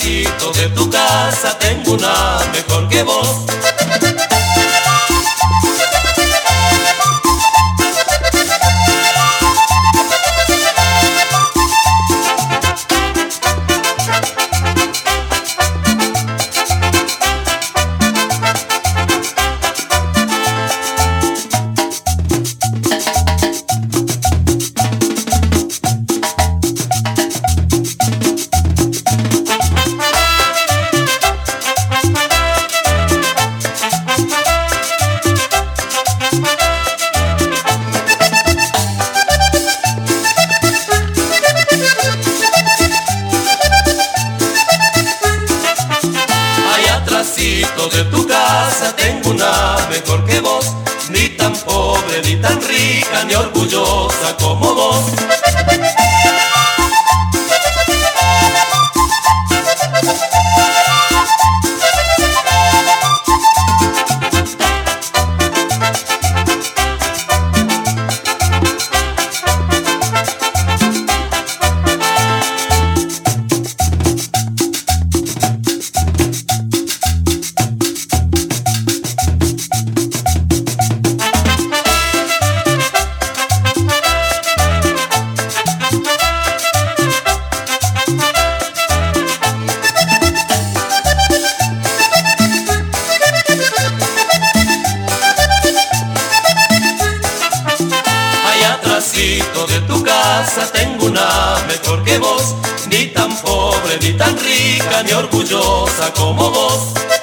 atrásito de tu casa tengo una mejor que vos. De tu casa tengo una mejor que vos, ni tan pobre, ni tan rica, ni orgullosa como vos. De tu casa tengo una mejor que vos, ni tan pobre, ni tan rica, ni orgullosa como vos.